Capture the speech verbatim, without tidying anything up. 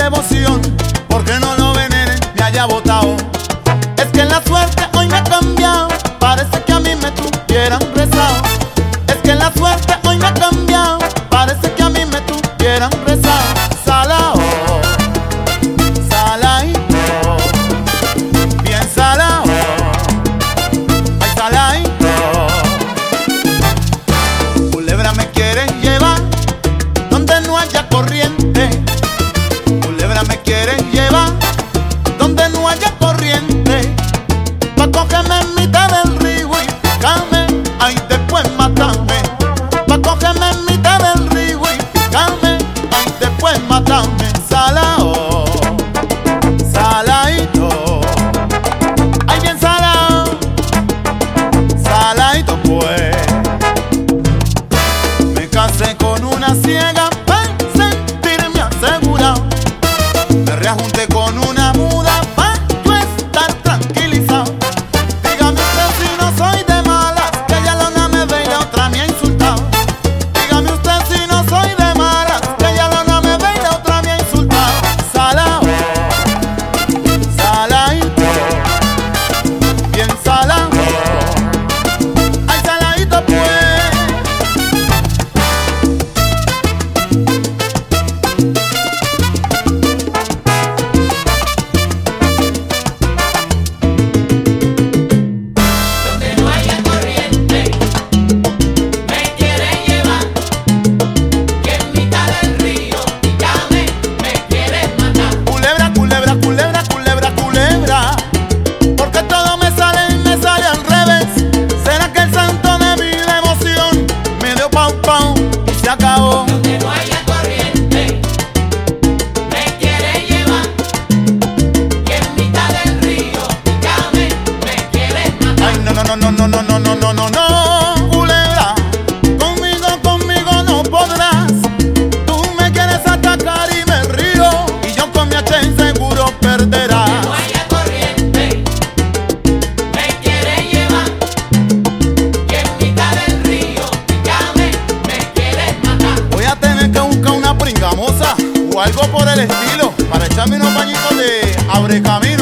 devoción, porque no lo veneren, me haya botado. Es que la suerte hoy me ha cambiado, parece que a mí me tuvieran rezado. Es que la suerte hoy me ha cambiado, parece que a mí me tuvieran rezado. Salao, salaito, bien salao, ay salaito. Culebra me quieren llevar donde no haya corriente. Culebra me quieren llevar donde no haya corriente, pa' cogerme en mitad del río y picarme, ay después matarme. Pa' cogerme en mitad del río y picarme, ay después matarme. Salao, salaito, ay bien salao, salaito pues. Me casé con una ciega para sentirme asegurado. Me reajunté con una muda para yo estar tranquilizado. Dígame usted si no soy de malas, que ella lona me ve y la otra me ha insultado. Dígame usted si no soy de malas, que ella lona me ve y la otra me ha insultado. Salao, salaito, bien salao, ay salaito pues. Donde no haya corriente, me quiere llevar. Que en mitad del río pícame, me quieres matar. Culebra, culebra, culebra, culebra, culebra, porque todo me sale y me sale al revés. ¿Será que el santo de mi devoción me dio pau pau y se acabó? Donde no haya corriente, me quiere llevar. Que en mitad del río pícame, me quieres matar. Ay, no, no, no, no, no, no, no, no, no, no, no, culebra, conmigo, conmigo no podrás. Tú me quieres atacar y me río, y yo con mi hacha seguro perderás. No haya corriente, me quiere llevar. Que en mitad del río pícame, me quieres matar. Voy a tener que buscar una pringamosa o algo por el estilo para echarme unos bañitos de abre camino.